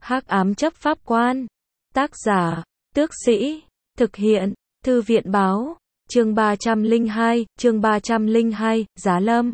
Hắc ám chấp pháp quan. Tác giả, Tước Sĩ. Thực hiện, Thư viện báo. Chương 302, Giá Lâm.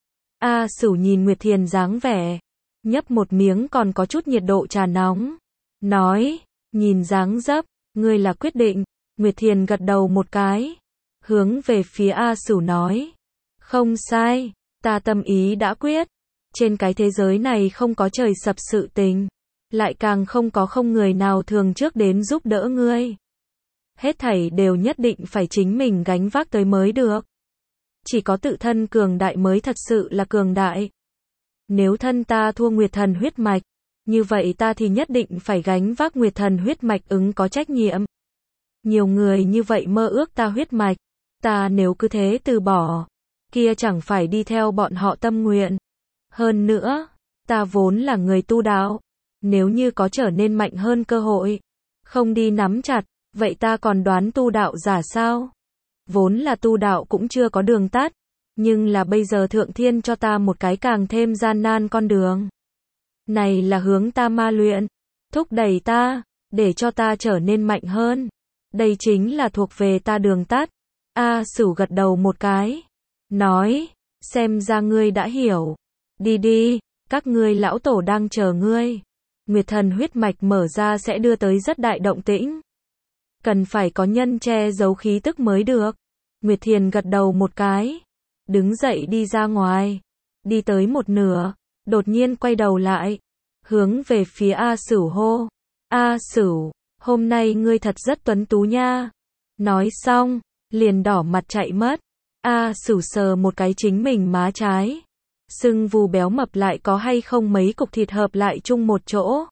A Sửu nhìn Nguyệt Thiền dáng vẻ, nhấp một miếng còn có chút nhiệt độ trà nóng. Nói, nhìn dáng dấp, ngươi là quyết định. Nguyệt Thiền gật đầu một cái, hướng về phía A Sửu nói. Không sai, ta tâm ý đã quyết. Trên cái thế giới này không có trời sập sự tình, lại càng không có không người nào thường trước đến giúp đỡ ngươi. Hết thảy đều nhất định phải chính mình gánh vác tới mới được. Chỉ có tự thân cường đại mới thật sự là cường đại. Nếu thân ta thua Nguyệt Thần huyết mạch, như vậy ta thì nhất định phải gánh vác Nguyệt Thần huyết mạch ứng có trách nhiệm. Nhiều người như vậy mơ ước ta huyết mạch, ta nếu cứ thế từ bỏ, kia chẳng phải đi theo bọn họ tâm nguyện. Hơn nữa, ta vốn là người tu đạo, nếu như có trở nên mạnh hơn cơ hội, không đi nắm chặt, vậy ta còn đoán tu đạo giả sao? Vốn là tu đạo cũng chưa có đường tắt, nhưng là bây giờ Thượng Thiên cho ta một cái càng thêm gian nan con đường. Này là hướng ta ma luyện, thúc đẩy ta, để cho ta trở nên mạnh hơn. Đây chính là thuộc về ta đường tắt. A Sửu gật đầu một cái, nói, xem ra ngươi đã hiểu. Đi đi, các ngươi lão tổ đang chờ ngươi. Nguyệt Thần huyết mạch mở ra sẽ đưa tới rất đại động tĩnh. Cần phải có nhân che giấu khí tức mới được. Nguyệt Thiền gật đầu một cái, đứng dậy đi ra ngoài. Đi tới một nửa, đột nhiên quay đầu lại, hướng về phía A Sửu hô. A Sửu, hôm nay ngươi thật rất tuấn tú nha. Nói xong, liền đỏ mặt chạy mất. A Sửu sờ một cái chính mình má trái. Sưng vù béo mập lại có hay không mấy cục thịt hợp lại chung một chỗ.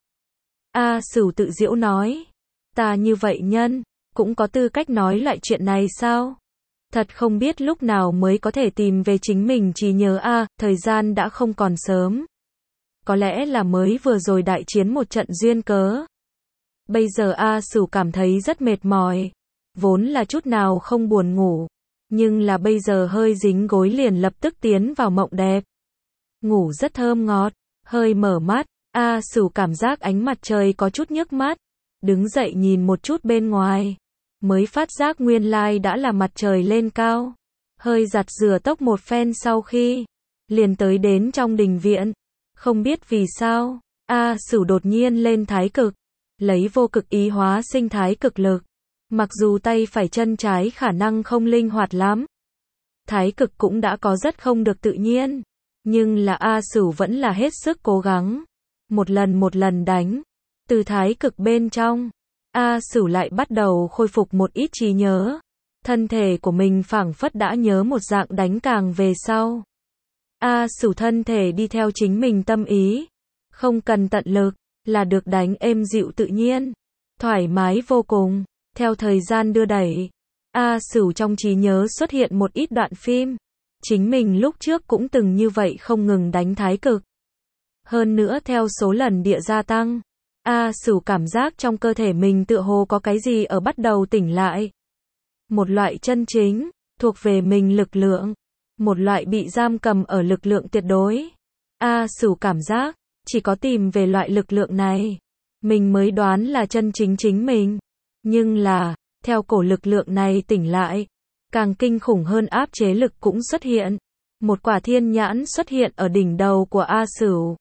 A Sửu tự giễu nói. Ta như vậy nhân, cũng có tư cách nói lại chuyện này sao? Thật không biết lúc nào mới có thể tìm về chính mình trí nhớ a, thời gian đã không còn sớm. Có lẽ là mới vừa rồi đại chiến một trận duyên cớ. Bây giờ A Sửu cảm thấy rất mệt mỏi, vốn là chút nào không buồn ngủ, nhưng là bây giờ hơi dính gối liền lập tức tiến vào mộng đẹp. Ngủ rất thơm ngọt, hơi mở mắt, A Sửu cảm giác ánh mặt trời có chút nhức mắt, đứng dậy nhìn một chút bên ngoài, mới phát giác nguyên lai đã là mặt trời lên cao. Hơi giặt rửa tóc một phen sau khi, liền tới đến trong đình viện. Không biết vì sao, A Sửu đột nhiên lên thái cực, lấy vô cực ý hóa sinh thái cực lực. Mặc dù tay phải chân trái khả năng không linh hoạt lắm, thái cực cũng đã có rất không được tự nhiên, nhưng là A Sửu vẫn là hết sức cố gắng, một lần đánh. Từ thái cực bên trong, A Sửu lại bắt đầu khôi phục một ít trí nhớ. Thân thể của mình phảng phất đã nhớ một dạng đánh càng về sau. A Sửu thân thể đi theo chính mình tâm ý, không cần tận lực, là được đánh êm dịu tự nhiên, thoải mái vô cùng. Theo thời gian đưa đẩy, A Sửu trong trí nhớ xuất hiện một ít đoạn phim. Chính mình lúc trước cũng từng như vậy không ngừng đánh thái cực. Hơn nữa theo số lần địa gia tăng, A Sửu cảm giác trong cơ thể mình tựa hồ có cái gì ở bắt đầu tỉnh lại. Một loại chân chính, thuộc về mình lực lượng. Một loại bị giam cầm ở lực lượng tuyệt đối. A Sửu cảm giác, chỉ có tìm về loại lực lượng này, mình mới đoán là chân chính chính mình. Nhưng là, theo cổ lực lượng này tỉnh lại, càng kinh khủng hơn áp chế lực cũng xuất hiện. Một quả thiên nhãn xuất hiện ở đỉnh đầu của A Sửu.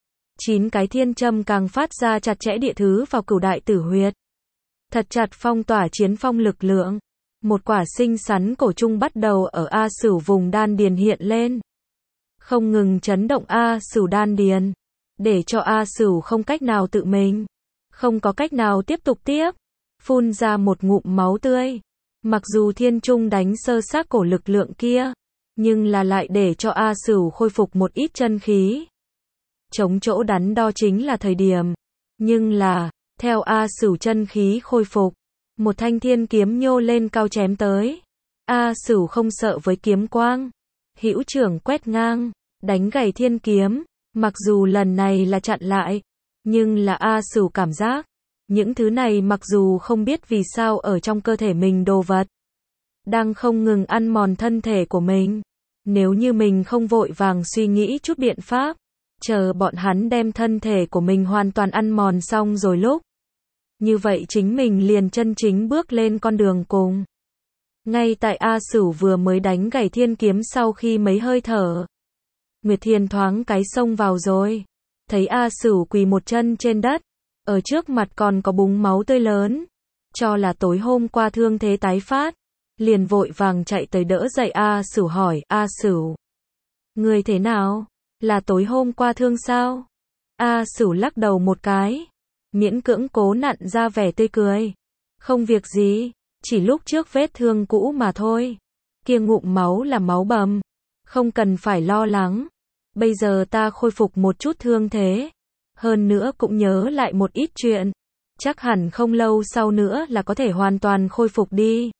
9 cái thiên châm càng phát ra chặt chẽ địa thứ vào cửu đại tử huyệt. Thật chặt phong tỏa chiến phong lực lượng. Một quả xinh xắn cổ trung bắt đầu ở A Sửu vùng đan điền hiện lên. Không ngừng chấn động A Sửu đan điền. Để cho A Sửu không cách nào tự mình. Không có cách nào tiếp tục tiếp. Phun ra một ngụm máu tươi. Mặc dù thiên trung đánh sơ xác cổ lực lượng kia, nhưng là lại để cho A Sửu khôi phục một ít chân khí. Chống chỗ đắn đo chính là thời điểm. Nhưng là, theo A Sửu chân khí khôi phục, một thanh thiên kiếm nhô lên cao chém tới. A Sửu không sợ với kiếm quang. Hữu trưởng quét ngang, đánh gãy thiên kiếm. Mặc dù lần này là chặn lại, nhưng là A Sửu cảm giác, những thứ này mặc dù không biết vì sao ở trong cơ thể mình đồ vật, đang không ngừng ăn mòn thân thể của mình. Nếu như mình không vội vàng suy nghĩ chút biện pháp, chờ bọn hắn đem thân thể của mình hoàn toàn ăn mòn xong rồi lúc. Như vậy chính mình liền chân chính bước lên con đường cùng. Ngay tại A Sửu vừa mới đánh gãy thiên kiếm sau khi mấy hơi thở. Nguyệt Thiền thoáng cái xông vào rồi. Thấy A Sửu quỳ một chân trên đất. Ở trước mặt còn có búng máu tươi lớn. Cho là tối hôm qua thương thế tái phát. Liền vội vàng chạy tới đỡ dậy A Sửu hỏi A Sửu. Người thế nào? Là tối hôm qua thương sao? A Sửu lắc đầu một cái. Miễn cưỡng cố nặn ra vẻ tươi cười. Không việc gì. Chỉ lúc trước vết thương cũ mà thôi. Kia ngụm máu là máu bầm. Không cần phải lo lắng. Bây giờ ta khôi phục một chút thương thế. Hơn nữa cũng nhớ lại một ít chuyện. Chắc hẳn không lâu sau nữa là có thể hoàn toàn khôi phục đi.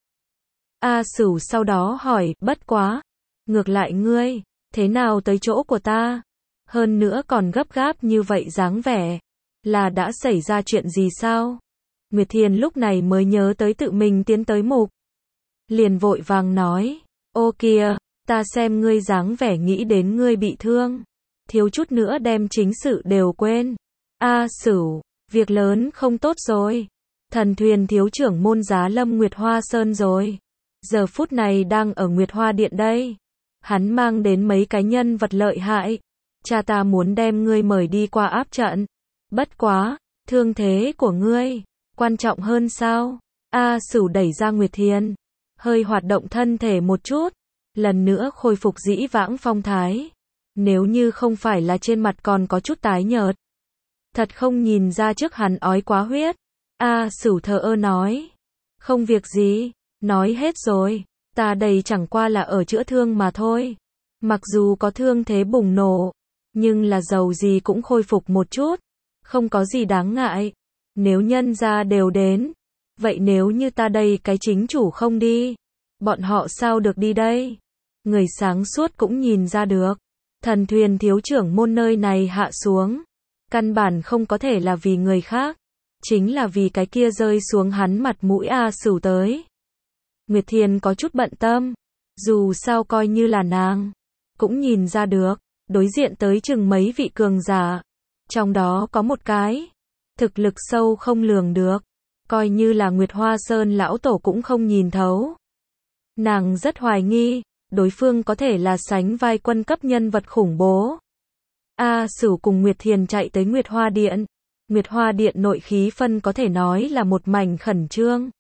A Sửu sau đó hỏi, bất quá. Ngược lại ngươi, thế nào tới chỗ của ta? Hơn nữa còn gấp gáp như vậy dáng vẻ. Là đã xảy ra chuyện gì sao? Nguyệt Thiền lúc này mới nhớ tới tự mình tiến tới mục. Liền vội vàng nói, ô kìa, ta xem ngươi dáng vẻ nghĩ đến ngươi bị thương. Thiếu chút nữa đem chính sự đều quên. A Sửu, việc lớn không tốt rồi. Thần Thuyền thiếu trưởng môn Giá Lâm Nguyệt Hoa Sơn rồi. Giờ phút này đang ở Nguyệt Hoa Điện đây. Hắn mang đến mấy cái nhân vật lợi hại. Cha ta muốn đem ngươi mời đi qua áp trận. Bất quá, thương thế của ngươi quan trọng hơn sao? A Sửu đẩy ra Nguyệt Thiền, hơi hoạt động thân thể một chút, lần nữa khôi phục dĩ vãng phong thái. Nếu như không phải là trên mặt còn có chút tái nhợt, thật không nhìn ra trước hắn ói quá huyết. A Sửu thờ ơ nói, không việc gì, nói hết rồi, ta đây chẳng qua là ở chữa thương mà thôi. Mặc dù có thương thế bùng nổ, nhưng là dầu gì cũng khôi phục một chút, không có gì đáng ngại. Nếu nhân gia đều đến, vậy nếu như ta đây cái chính chủ không đi, bọn họ sao được đi đây? Người sáng suốt cũng nhìn ra được, Thần Thuyền thiếu trưởng môn nơi này hạ xuống, căn bản không có thể là vì người khác, chính là vì cái kia rơi xuống hắn mặt mũi A Sửu tới. Nguyệt Thiền có chút bận tâm, dù sao coi như là nàng, cũng nhìn ra được, đối diện tới chừng mấy vị cường giả, trong đó có một cái thực lực sâu không lường được, coi như là Nguyệt Hoa Sơn lão tổ cũng không nhìn thấu. Nàng rất hoài nghi, đối phương có thể là sánh vai quân cấp nhân vật khủng bố. A Sửu cùng Nguyệt Thiền chạy tới Nguyệt Hoa Điện. Nguyệt Hoa Điện nội khí phân có thể nói là một mảnh khẩn trương.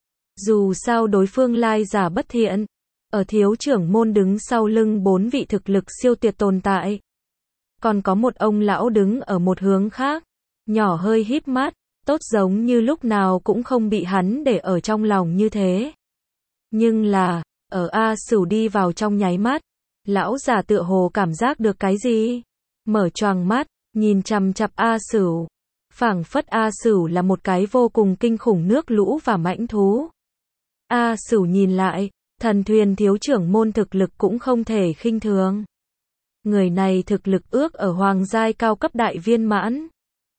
Dù sao đối phương lai giả bất thiện, ở thiếu trưởng môn đứng sau lưng 4 vị thực lực siêu tuyệt tồn tại. Còn có một ông lão đứng ở một hướng khác, nhỏ hơi híp mắt, tốt giống như lúc nào cũng không bị hắn để ở trong lòng như thế. Nhưng là, ở A Sửu đi vào trong nháy mắt, lão già tựa hồ cảm giác được cái gì? Mở choàng mắt, nhìn chằm chằm A Sửu. Phảng phất A Sửu là một cái vô cùng kinh khủng nước lũ và mãnh thú. A Sửu nhìn lại, Thần Thuyền thiếu trưởng môn thực lực cũng không thể khinh thường. Người này thực lực ước ở hoàng giai cao cấp đại viên mãn.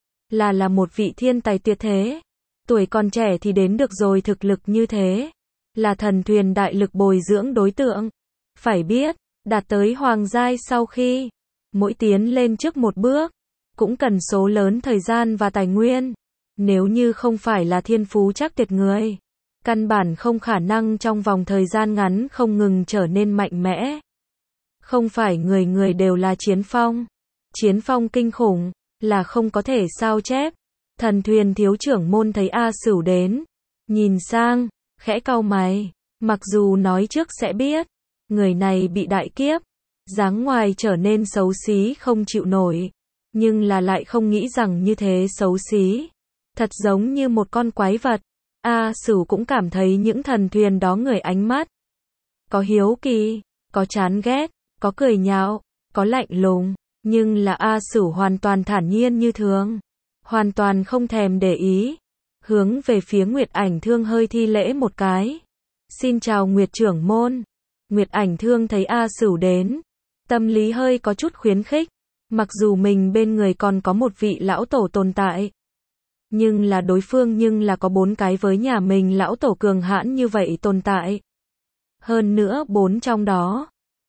Là một vị thiên tài tuyệt thế. Tuổi còn trẻ thì đến được rồi thực lực như thế. Là Thần Thuyền đại lực bồi dưỡng đối tượng. Phải biết, đạt tới hoàng giai sau khi mỗi tiến lên trước một bước, cũng cần số lớn thời gian và tài nguyên. Nếu như không phải là thiên phú chắc tuyệt người, căn bản không khả năng trong vòng thời gian ngắn không ngừng trở nên mạnh mẽ. Không phải người người đều là chiến phong. Chiến phong kinh khủng, là không có thể sao chép. Thần Thuyền thiếu trưởng môn thấy A Sửu đến, nhìn sang, khẽ cau mày, mặc dù nói trước sẽ biết, người này bị đại kiếp, dáng ngoài trở nên xấu xí không chịu nổi, nhưng là lại không nghĩ rằng như thế xấu xí, thật giống như một con quái vật. A Sửu cũng cảm thấy những thần thuyền đó người ánh mắt, có hiếu kỳ, có chán ghét, có cười nhạo, có lạnh lùng, nhưng là A Sửu hoàn toàn thản nhiên như thường, hoàn toàn không thèm để ý, hướng về phía Nguyệt Ảnh Thương hơi thi lễ một cái. Xin chào Nguyệt trưởng môn. Nguyệt Ảnh Thương thấy A Sửu đến, tâm lý hơi có chút khuyến khích, mặc dù mình bên người còn có một vị lão tổ tồn tại, nhưng là đối phương nhưng là có 4 cái với nhà mình lão tổ cường hãn như vậy tồn tại. Hơn nữa 4 trong đó,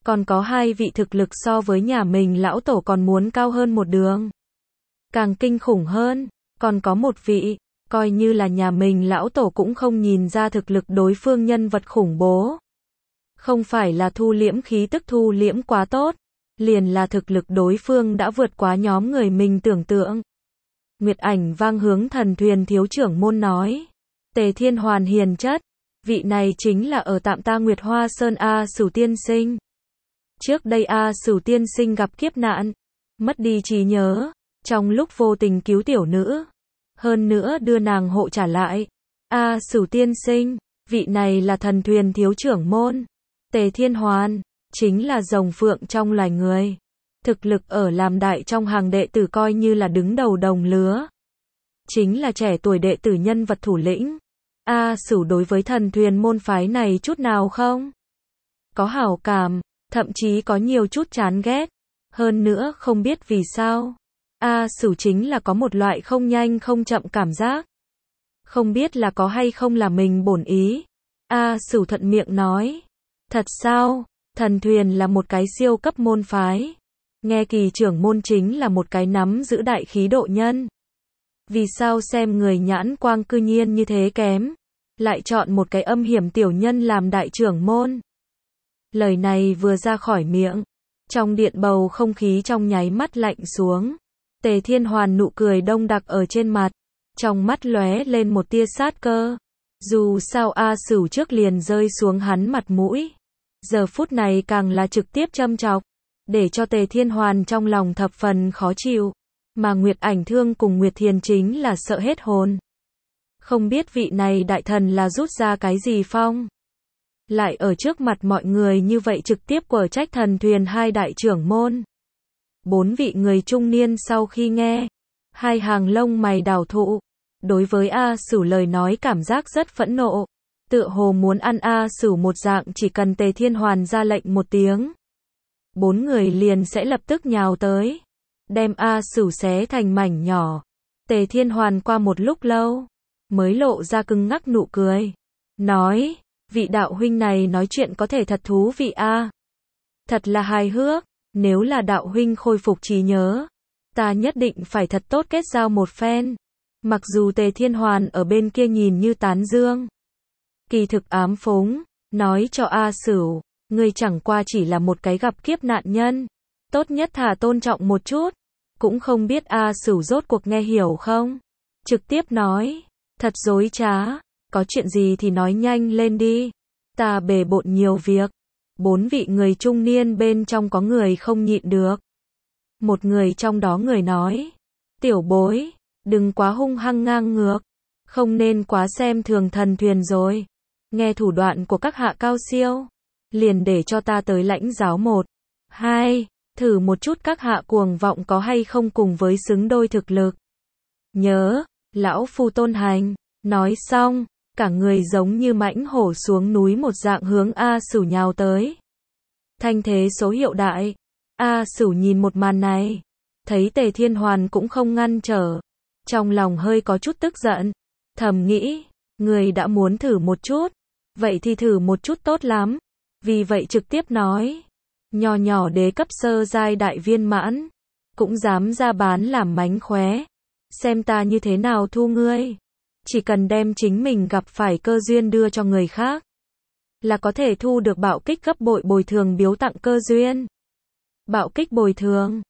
Còn có hai vị thực lực so với nhà mình lão tổ còn muốn cao hơn một đường. Càng kinh khủng hơn, còn có một vị, coi như là nhà mình lão tổ cũng không nhìn ra thực lực đối phương nhân vật khủng bố. Không phải là thu liễm khí tức thu liễm quá tốt, liền là thực lực đối phương đã vượt quá nhóm người mình tưởng tượng. Nguyệt Ảnh Vang hướng Thần Thuyền thiếu trưởng môn nói. Tề Thiên Hoàn hiền chất, vị này chính là ở tạm ta Nguyệt Hoa Sơn A Sửu tiên sinh. Trước đây A Sửu tiên sinh gặp kiếp nạn, mất đi trí nhớ, trong lúc vô tình cứu tiểu nữ, hơn nữa đưa nàng hộ trả lại. A Sửu tiên sinh, vị này là Thần Thuyền thiếu trưởng môn. Tề Thiên Hoàn, chính là rồng phượng trong loài người. Thực lực ở làm đại trong hàng đệ tử coi như là đứng đầu đồng lứa. Chính là trẻ tuổi đệ tử nhân vật thủ lĩnh. A Sửu đối với Thần Thuyền môn phái này chút nào không? Có hảo cảm, thậm chí có nhiều chút chán ghét. Hơn nữa không biết vì sao. A Sửu chính là có một loại không nhanh không chậm cảm giác. Không biết là có hay không là mình bổn ý. A Sửu thuận miệng nói. Thật sao? Thần Thuyền là một cái siêu cấp môn phái. Nghe kỳ trưởng môn chính là một cái nắm giữ đại khí độ nhân. Vì sao xem người nhãn quang cư nhiên như thế kém, lại chọn một cái âm hiểm tiểu nhân làm đại trưởng môn. Lời này vừa ra khỏi miệng, trong điện bầu không khí trong nháy mắt lạnh xuống. Tề Thiên Hoàn nụ cười đông đặc ở trên mặt, trong mắt lóe lên một tia sát cơ. Dù sao A Sửu trước liền rơi xuống hắn mặt mũi, giờ phút này càng là trực tiếp châm chọc, để cho Tề Thiên Hoàn trong lòng thập phần khó chịu, mà Nguyệt Ảnh Thương cùng Nguyệt Thiền chính là sợ hết hồn. Không biết vị này đại thần là rút ra cái gì phong, lại ở trước mặt mọi người như vậy trực tiếp quở trách Thần Thuyền hai đại trưởng môn. Bốn vị người trung niên sau khi nghe, hai hàng lông mày đảo thụ, đối với A Sửu lời nói cảm giác rất phẫn nộ, tựa hồ muốn ăn A Sửu một dạng, chỉ cần Tề Thiên Hoàn ra lệnh một tiếng, bốn người liền sẽ lập tức nhào tới, đem A Sửu xé thành mảnh nhỏ. Tề Thiên Hoàn qua một lúc lâu, mới lộ ra cứng ngắc nụ cười, nói, vị đạo huynh này nói chuyện có thể thật thú vị a. Thật là hài hước, nếu là đạo huynh khôi phục trí nhớ, ta nhất định phải thật tốt kết giao một phen. Mặc dù Tề Thiên Hoàn ở bên kia nhìn như tán dương, kỳ thực ám phúng, nói cho A Sửu, ngươi chẳng qua chỉ là một cái gặp kiếp nạn nhân, tốt nhất thà tôn trọng một chút. Cũng không biết A Sửu rốt cuộc nghe hiểu không? Trực tiếp nói, thật dối trá, có chuyện gì thì nói nhanh lên đi, ta bề bộn nhiều việc. Bốn vị người trung niên bên trong có người không nhịn được. Một người trong đó người nói, tiểu bối, đừng quá hung hăng ngang ngược, không nên quá xem thường Thần Thuyền rồi. Nghe thủ đoạn của các hạ cao siêu, liền để cho ta tới lãnh giáo một, hai, thử một chút các hạ cuồng vọng có hay không cùng với xứng đôi thực lực. Nhớ, lão phu tôn hành. Nói xong, cả người giống như mãnh hổ xuống núi một dạng hướng A Sửu nhào tới. Thanh thế số hiệu đại. A Sửu nhìn một màn này, thấy Tề Thiên Hoàn cũng không ngăn trở, trong lòng hơi có chút tức giận, thầm nghĩ, người đã muốn thử một chút, vậy thì thử một chút tốt lắm. Vì vậy trực tiếp nói, nho nhỏ đế cấp sơ giai đại viên mãn, cũng dám ra bán làm mánh khóe, xem ta như thế nào thu ngươi. Chỉ cần đem chính mình gặp phải cơ duyên đưa cho người khác, là có thể thu được bạo kích gấp bội bồi thường biếu tặng cơ duyên. Bạo kích bồi thường,